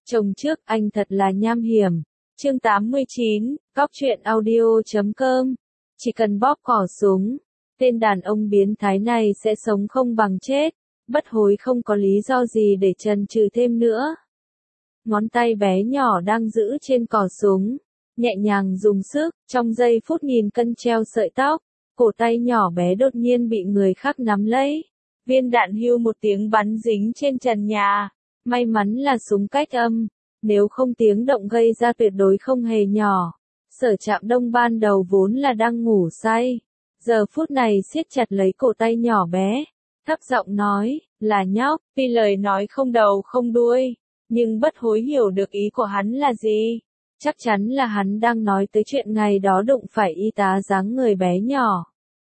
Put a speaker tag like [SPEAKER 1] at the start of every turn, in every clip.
[SPEAKER 1] Chồng trước anh thật là nham hiểm. Chương 89, Góc truyện audio.com. Chỉ cần bóp cò súng, tên đàn ông biến thái này sẽ sống không bằng chết, bất hối không có lý do gì để chần chừ thêm nữa. Ngón tay bé nhỏ đang giữ trên cò súng, nhẹ nhàng dùng sức, trong giây phút nghìn cân treo sợi tóc, cổ tay nhỏ bé đột nhiên bị người khác nắm lấy. Viên đạn hưu một tiếng bắn dính trên trần nhà, may mắn là súng cách âm, nếu không tiếng động gây ra tuyệt đối không hề nhỏ. Sở Trạm Đông ban đầu vốn là đang ngủ say, giờ phút này siết chặt lấy cổ tay nhỏ bé, thấp giọng nói, là nhóc, vì lời nói không đầu không đuôi, nhưng bất hối hiểu được ý của hắn là gì. Chắc chắn là hắn đang nói tới chuyện ngày đó đụng phải y tá dáng người bé nhỏ.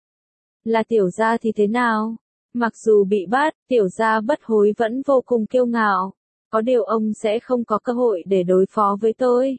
[SPEAKER 1] Là Tiểu Gia thì thế nào? Mặc dù bị bắt, Tiểu Gia bất hối vẫn vô cùng kiêu ngạo. Có điều ông sẽ không có cơ hội để đối phó với tôi.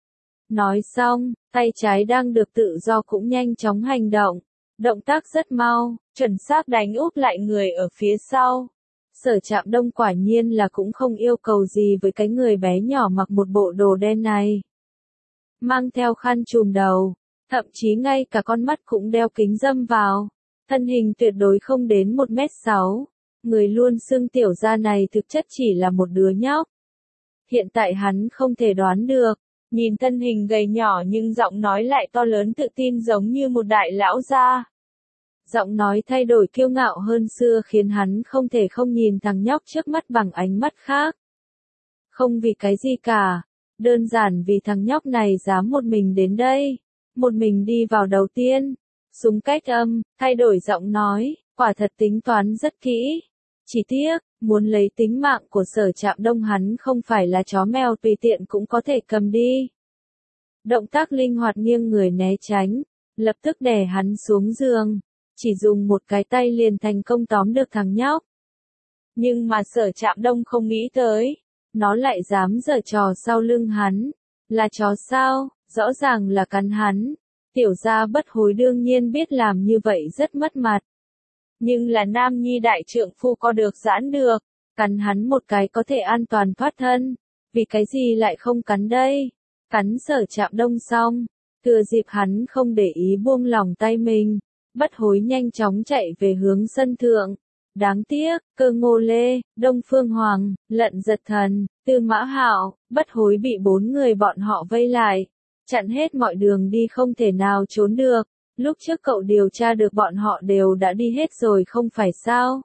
[SPEAKER 1] Nói xong, tay trái đang được tự do cũng nhanh chóng hành động. Động tác rất mau, chuẩn xác đánh úp lại người ở phía sau. Sở Trạm Đông quả nhiên là cũng không yêu cầu gì với cái người bé nhỏ mặc một bộ đồ đen này. Mang theo khăn trùm đầu, thậm chí ngay cả con mắt cũng đeo kính râm vào. Thân hình tuyệt đối không đến 1m6. Người luôn xưng Tiểu Gia này thực chất chỉ là một đứa nhóc. Hiện tại hắn không thể đoán được, nhìn thân hình gầy nhỏ nhưng giọng nói lại to lớn tự tin giống như một đại lão gia. Giọng nói thay đổi kiêu ngạo hơn xưa khiến hắn không thể không nhìn thằng nhóc trước mắt bằng ánh mắt khác. Không vì cái gì cả, đơn giản vì thằng nhóc này dám một mình đến đây, một mình đi vào đầu tiên. Súng cách âm, thay đổi giọng nói, quả thật tính toán rất kỹ. Chỉ tiếc, muốn lấy tính mạng của Sở Trạm Đông hắn không phải là chó mèo tùy tiện cũng có thể cầm đi. Động tác linh hoạt nghiêng người né tránh, lập tức đè hắn xuống giường, chỉ dùng một cái tay liền thành công tóm được thằng nhóc. Nhưng mà Sở Trạm Đông không nghĩ tới, nó lại dám giở trò sau lưng hắn. Là chó sao, rõ ràng là cắn hắn. Tiểu Gia bất hối đương nhiên biết làm như vậy rất mất mặt. Nhưng là nam nhi đại trượng phu có được giãn được, cắn hắn một cái có thể an toàn thoát thân, vì cái gì lại không cắn đây? Cắn Sở Trạm Đông xong, thừa dịp hắn không để ý buông lỏng tay mình, bất hối nhanh chóng chạy về hướng sân thượng. Đáng tiếc, Cơ Ngô Lê, Đông Phương Hoàng, Lận Giật Thần, Tư Mã Hạo, bất hối bị 4 người bọn họ vây lại, chặn hết mọi đường đi không thể nào trốn được. Lúc trước cậu điều tra được bọn họ đều đã đi hết rồi không phải sao?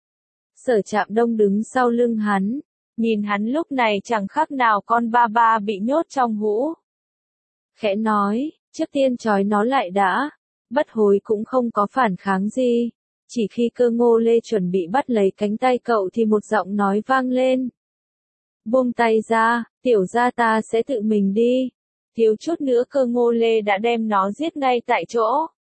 [SPEAKER 1] Sở Trạm Đông đứng sau lưng hắn, nhìn hắn lúc này chẳng khác nào con ba ba bị nhốt trong hũ. Khẽ nói, trước tiên trói nó lại đã. Bất hối cũng không có phản kháng gì. Chỉ khi Cơ Ngô Lê chuẩn bị bắt lấy cánh tay cậu thì một giọng nói vang lên. Buông tay ra, Tiểu Gia ta sẽ tự mình đi. Thiếu chút nữa Cơ Ngô Lê đã đem nó giết ngay tại chỗ.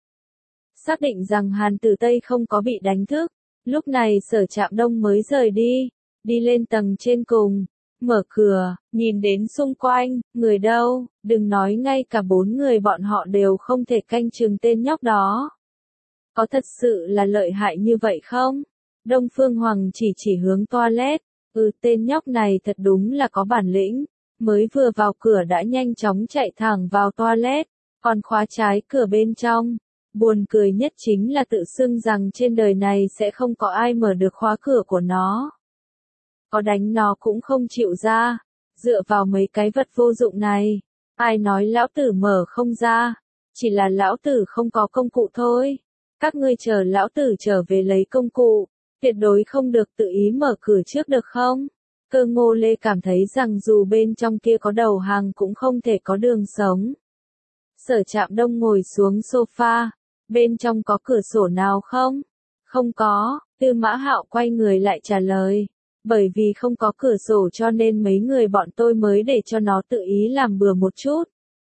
[SPEAKER 1] Xác định rằng Hàn Tử Tây không có bị đánh thức, lúc này Sở Trạm Đông mới rời đi, đi lên tầng trên cùng, mở cửa, nhìn đến xung quanh, người đâu, đừng nói ngay cả 4 người bọn họ đều không thể canh chừng tên nhóc đó. Có thật sự là lợi hại như vậy không? Đông Phương Hoàng chỉ hướng toilet, tên nhóc này thật đúng là có bản lĩnh. Mới vừa vào cửa đã nhanh chóng chạy thẳng vào toilet, còn khóa trái cửa bên trong. Buồn cười nhất chính là tự xưng rằng trên đời này sẽ không có ai mở được khóa cửa của nó. Có đánh nó cũng không chịu ra, dựa vào mấy cái vật vô dụng này. Ai nói lão tử mở không ra, chỉ là lão tử không có công cụ thôi. Các ngươi chờ lão tử trở về lấy công cụ, tuyệt đối không được tự ý mở cửa trước được không? Cơ Ngô Lê cảm thấy rằng dù bên trong kia có đầu hàng cũng không thể có đường sống. Sở Trạm Đông ngồi xuống sofa, bên trong có cửa sổ nào không? Không có, Tư Mã Hạo quay người lại trả lời. Bởi vì không có cửa sổ cho nên mấy người bọn tôi mới để cho nó tự ý làm bừa một chút.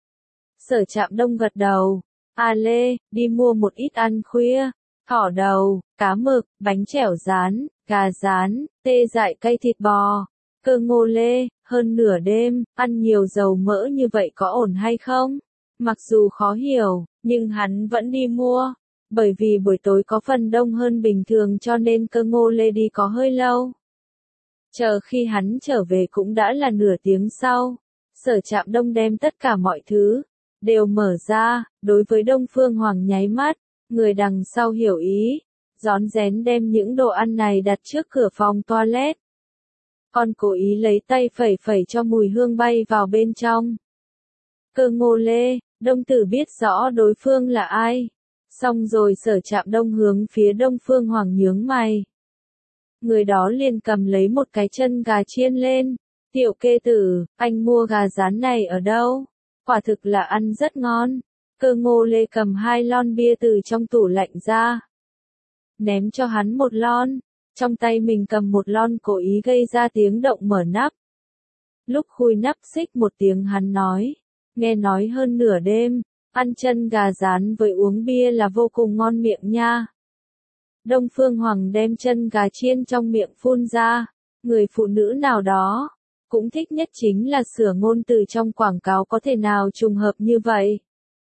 [SPEAKER 1] Sở Trạm Đông gật đầu. A Lê, đi mua một ít ăn khuya. Thỏ đầu, cá mực, bánh chẻo rán, gà rán, tê dại cay thịt bò. Cơ Ngô Lê, hơn nửa đêm, ăn nhiều dầu mỡ như vậy có ổn hay không? Mặc dù khó hiểu, nhưng hắn vẫn đi mua. Bởi vì buổi tối có phần đông hơn bình thường cho nên Cơ Ngô Lê đi có hơi lâu. Chờ khi hắn trở về cũng đã là nửa tiếng sau. Sở Trạm Đông đem tất cả mọi thứ đều mở ra, đối với Đông Phương Hoàng nháy mắt, người đằng sau hiểu ý, rón rén đem những đồ ăn này đặt trước cửa phòng toilet. Còn cố ý lấy tay phẩy phẩy cho mùi hương bay vào bên trong. Cơ Ngô Lê, Đông Tử biết rõ đối phương là ai. Xong rồi Sở Trạm Đông hướng phía Đông Phương Hoàng nhướng mày. Người đó liền cầm lấy một cái chân gà chiên lên. Tiểu kê tử, anh mua gà rán này ở đâu? Quả thực là ăn rất ngon. Cơ Ngô Lê cầm 2 lon bia từ trong tủ lạnh ra. Ném cho hắn 1 lon. Trong tay mình cầm 1 lon cố ý gây ra tiếng động mở nắp. Lúc khui nắp xích một tiếng hắn nói. Nghe nói hơn nửa đêm, ăn chân gà rán với uống bia là vô cùng ngon miệng nha. Đông Phương Hoàng đem chân gà chiên trong miệng phun ra. Người phụ nữ nào đó cũng thích nhất chính là sửa ngôn từ trong quảng cáo có thể nào trùng hợp như vậy.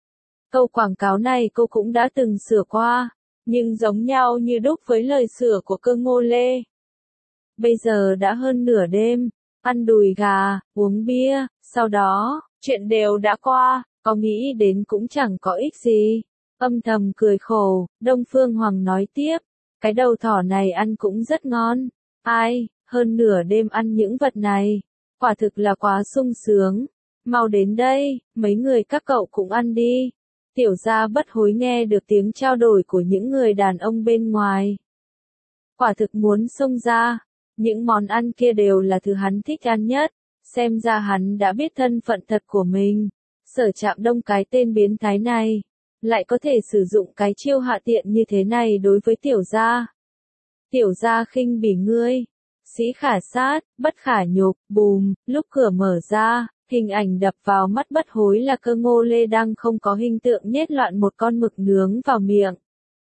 [SPEAKER 1] Câu quảng cáo này cô cũng đã từng sửa qua, nhưng giống nhau như đúc với lời sửa của Cơ Ngô Lê. Bây giờ đã hơn nửa đêm, ăn đùi gà, uống bia, sau đó, chuyện đều đã qua, có nghĩ đến cũng chẳng có ích gì. Âm thầm cười khổ, Đông Phương Hoàng nói tiếp, cái đầu thỏ này ăn cũng rất ngon. Ai, hơn nửa đêm ăn những vật này, quả thực là quá sung sướng. Mau đến đây, mấy người các cậu cũng ăn đi. Tiểu gia Bất Hối nghe được tiếng trao đổi của những người đàn ông bên ngoài. Quả thực muốn xông ra, những món ăn kia đều là thứ hắn thích ăn nhất, xem ra hắn đã biết thân phận thật của mình. Sở Trạm Đông cái tên biến thái này, lại có thể sử dụng cái chiêu hạ tiện như thế này đối với tiểu gia. Tiểu gia khinh bỉ ngươi, sĩ khả sát, bất khả nhục, bùm, lúc cửa mở ra. Hình ảnh đập vào mắt Bất Hối là Cơ Ngô Lê đang không có hình tượng nhét loạn một con mực nướng vào miệng.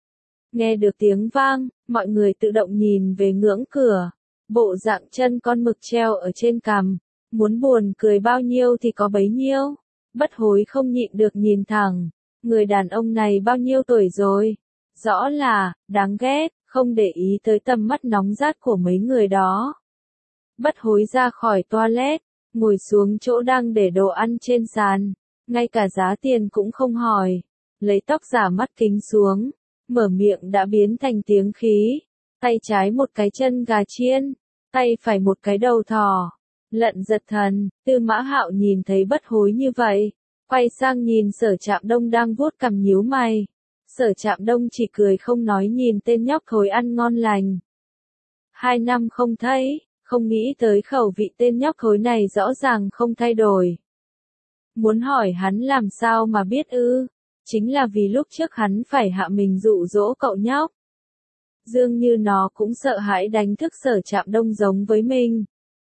[SPEAKER 1] Nghe được tiếng vang, mọi người tự động nhìn về ngưỡng cửa. Bộ dạng chân con mực treo ở trên cằm. Muốn buồn cười bao nhiêu thì có bấy nhiêu. Bất Hối không nhịn được nhìn thẳng. Người đàn ông này bao nhiêu tuổi rồi? Rõ là, đáng ghét, không để ý tới tầm mắt nóng rát của mấy người đó. Bất Hối ra khỏi toilet. Ngồi xuống chỗ đang để đồ ăn trên sàn, ngay cả giá tiền cũng không hỏi, lấy tóc giả mắt kính xuống, mở miệng đã biến thành tiếng khí, tay trái một cái chân gà chiên, tay phải một cái đầu thỏ, lận giật thần. Tư Mã Hạo nhìn thấy Bất Hối như vậy, quay sang nhìn Sở Trạm Đông đang vuốt cằm nhíu mày. Sở Trạm Đông chỉ cười không nói nhìn tên nhóc thối ăn ngon lành. 2 năm không thấy. Không nghĩ tới khẩu vị tên nhóc thối này rõ ràng không thay đổi. Muốn hỏi hắn làm sao mà biết ư? Chính là vì lúc trước hắn phải hạ mình dụ dỗ cậu nhóc. Dường như nó cũng sợ hãi đánh thức Sở Trạm Đông giống với mình.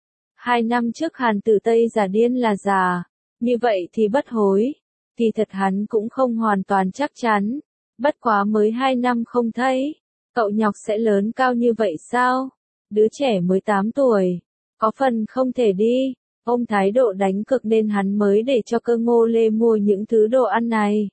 [SPEAKER 1] 2 năm trước Hàn Tử Tây giả điên là già. Như vậy thì Bất Hối. Kỳ thật hắn cũng không hoàn toàn chắc chắn. Bất quá mới 2 năm không thấy. Cậu nhóc sẽ lớn cao như vậy sao? Đứa trẻ mới 8 tuổi, có phần không thể đi. Ông thái độ đánh cực nên hắn mới để cho Cơ Ngô Lê mua những thứ đồ ăn này.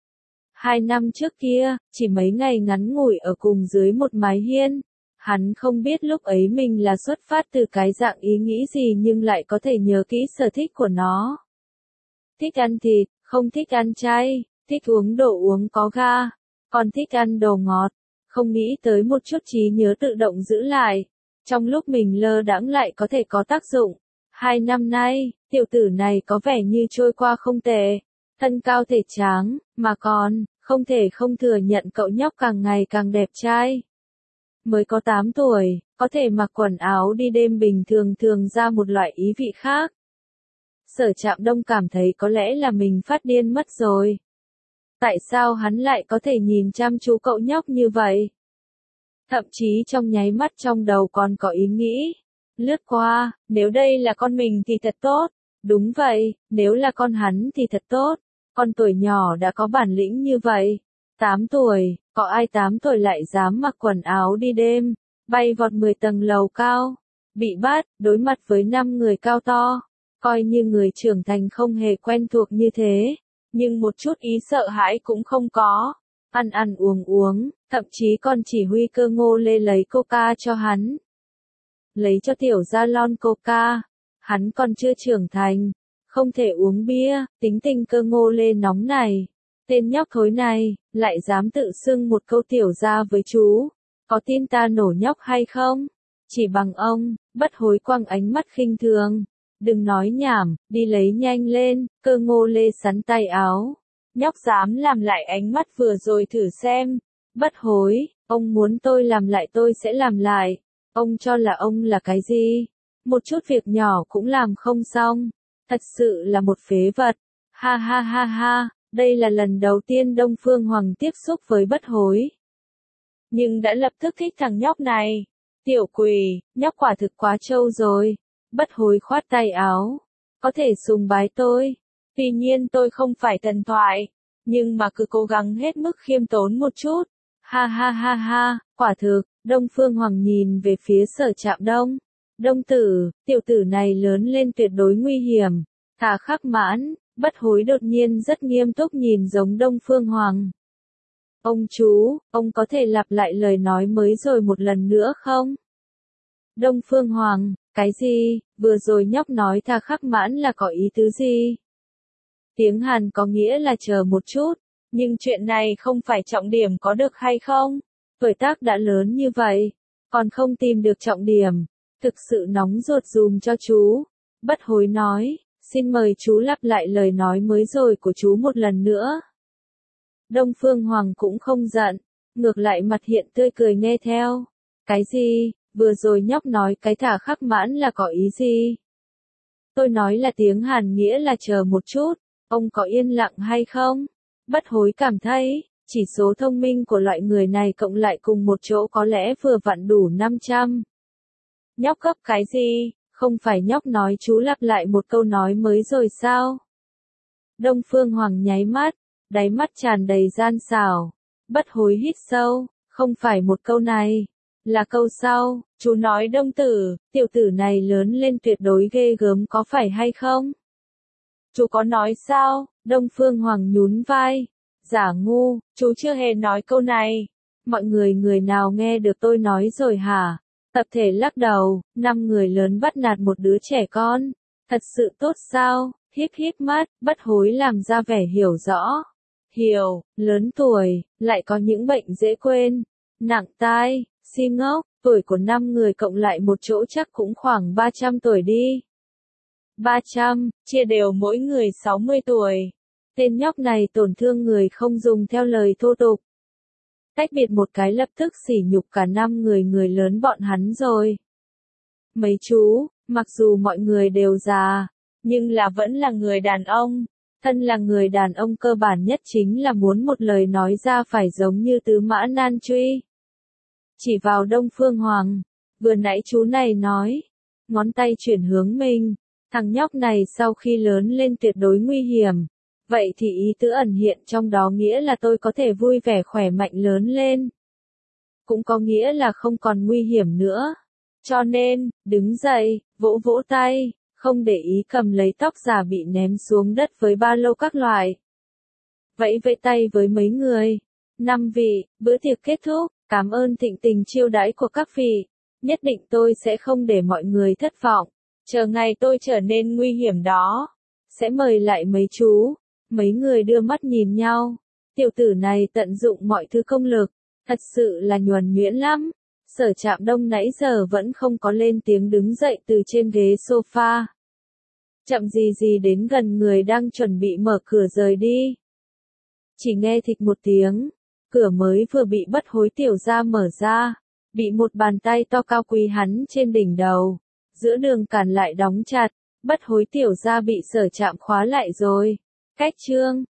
[SPEAKER 1] 2 năm trước kia, chỉ mấy ngày ngắn ngủi ở cùng dưới một mái hiên. Hắn không biết lúc ấy mình là xuất phát từ cái dạng ý nghĩ gì nhưng lại có thể nhớ kỹ sở thích của nó. Thích ăn thịt, không thích ăn chay, thích uống đồ uống có ga, còn thích ăn đồ ngọt. Không nghĩ tới một chút trí nhớ tự động giữ lại. Trong lúc mình lơ đãng lại có thể có tác dụng. 2 năm nay, tiểu tử này có vẻ như trôi qua không tệ. Thân cao thể tráng, mà còn, không thể không thừa nhận cậu nhóc càng ngày càng đẹp trai. Mới có 8 tuổi, có thể mặc quần áo đi đêm bình thường thường ra một loại ý vị khác. Sở Trạm Đông cảm thấy có lẽ là mình phát điên mất rồi. Tại sao hắn lại có thể nhìn chăm chú cậu nhóc như vậy? Thậm chí trong nháy mắt trong đầu còn có ý nghĩ. Lướt qua, nếu đây là con mình thì thật tốt. Đúng vậy, nếu là con hắn thì thật tốt. Con tuổi nhỏ đã có bản lĩnh như vậy. 8 tuổi, có ai 8 tuổi lại dám mặc quần áo đi đêm, bay vọt 10 tầng lầu cao. Bị bắt, đối mặt với 5 người cao to. Coi như người trưởng thành không hề quen thuộc như thế. Nhưng một chút ý sợ hãi cũng không có. Ăn ăn uống uống, thậm chí còn chỉ huy Cơ Ngô Lê lấy coca cho hắn. lấy cho tiểu gia lon coca. Hắn còn chưa trưởng thành, không thể uống bia, tính tình cơ ngô lê nóng này. Tên nhóc thối này, lại dám tự xưng một câu tiểu gia với chú. Có tin ta nổ nhóc hay không? Chỉ bằng ông, Bất Hối quăng ánh mắt khinh thường. Đừng nói nhảm, đi lấy nhanh lên, cơ ngô lê sắn tay áo. Nhóc dám làm lại ánh mắt vừa rồi thử xem. Bất Hối, ông muốn tôi làm lại tôi sẽ làm lại. Ông cho là ông là cái gì? Một chút việc nhỏ cũng làm không xong. Thật sự là một phế vật. Ha ha ha ha, đây là lần đầu tiên Đông Phương Hoàng tiếp xúc với Bất Hối. Nhưng đã lập tức thích thằng nhóc này. Tiểu quỷ, nhóc quả thực quá trâu rồi. Bất Hối khoát tay áo. Có thể sùng bái tôi. Tuy nhiên tôi không phải thần thoại. Nhưng mà cứ cố gắng hết mức khiêm tốn một chút. Ha ha ha ha, quả thực, Đông Phương Hoàng nhìn về phía Sở Trạm Đông. Đông tử, tiểu tử này lớn lên tuyệt đối nguy hiểm. Thà Khắc Mãn, Bất Hối đột nhiên rất nghiêm túc nhìn giống Đông Phương Hoàng. Ông chú, ông có thể lặp lại lời nói mới rồi một lần nữa không? Đông Phương Hoàng, cái gì, vừa rồi nhóc nói Thà Khắc Mãn là có ý tứ gì? Tiếng Hàn có nghĩa là chờ một chút, nhưng chuyện này không phải trọng điểm có được hay không? Tuổi tác đã lớn như vậy, còn không tìm được trọng điểm, thực sự nóng ruột dùm cho chú. Bất Hối nói, xin mời chú lặp lại lời nói mới rồi của chú một lần nữa. Đông Phương Hoàng cũng không giận, ngược lại mặt hiện tươi cười nghe theo. Cái gì, vừa rồi nhóc nói cái Thà Khắc Mãn là có ý gì? Tôi nói là tiếng Hàn nghĩa là chờ một chút, ông có yên lặng hay không? Bất Hối cảm thấy, chỉ số thông minh của loại người này cộng lại cùng một chỗ có lẽ vừa vặn đủ 500. Nhóc cấp cái gì, không phải nhóc nói chú lặp lại một câu nói mới rồi sao? Đông Phương Hoàng nháy mắt, đáy mắt tràn đầy gian xảo. Bất Hối hít sâu, không phải một câu này, là câu sau, chú nói Đông tử, tiểu tử này lớn lên tuyệt đối ghê gớm có phải hay không? Chú có nói sao? Đông Phương Hoàng nhún vai. Giả ngu, chú chưa hề nói câu này. Mọi người nào nghe được tôi nói rồi hả? Tập thể lắc đầu, 5 người lớn bắt nạt một đứa trẻ con. Thật sự tốt sao? Híp híp mắt, Bất Hối làm ra vẻ hiểu rõ. Hiểu, lớn tuổi, lại có những bệnh dễ quên. Nặng tai, si ngốc, tuổi của 5 người cộng lại một chỗ chắc cũng khoảng 300 tuổi đi. 300, chia đều mỗi người 60 tuổi. Tên nhóc này tổn thương người không dùng theo lời thô tục. Tách biệt một cái lập tức sỉ nhục cả 5 người lớn bọn hắn rồi. Mấy chú, mặc dù mọi người đều già, nhưng là vẫn là người đàn ông. Thân là người đàn ông cơ bản nhất chính là muốn một lời nói ra phải giống như Tứ Mã Nan Truy. Chỉ vào Đông Phương Hoàng, vừa nãy chú này nói, ngón tay chuyển hướng mình, thằng nhóc này sau khi lớn lên tuyệt đối nguy hiểm. Vậy thì ý tứ ẩn hiện trong đó nghĩa là tôi có thể vui vẻ khỏe mạnh lớn lên. Cũng có nghĩa là không còn nguy hiểm nữa. Cho nên, đứng dậy, vỗ vỗ tay, không để ý cầm lấy tóc giả bị ném xuống đất với ba lô các loại. Vẫy vẫy tay với mấy người. 5 vị, bữa tiệc kết thúc, cảm ơn thịnh tình chiêu đãi của các vị. Nhất định tôi sẽ không để mọi người thất vọng. Chờ ngày tôi trở nên nguy hiểm đó, sẽ mời lại mấy chú. Mấy người đưa mắt nhìn nhau. Tiểu tử này tận dụng mọi thứ công lực, thật sự là nhuần nhuyễn lắm. Sở Trạm Đông nãy giờ vẫn không có lên tiếng đứng dậy từ trên ghế sofa. Chậm gì đến gần người đang chuẩn bị mở cửa rời đi. Chỉ nghe thịch một tiếng, cửa mới vừa bị Bất Hối tiểu gia mở ra, bị một bàn tay to cao quý hắn trên đỉnh đầu, giữa đường cản lại đóng chặt. Bất Hối tiểu gia bị Sở Trạm khóa lại rồi. Cách chương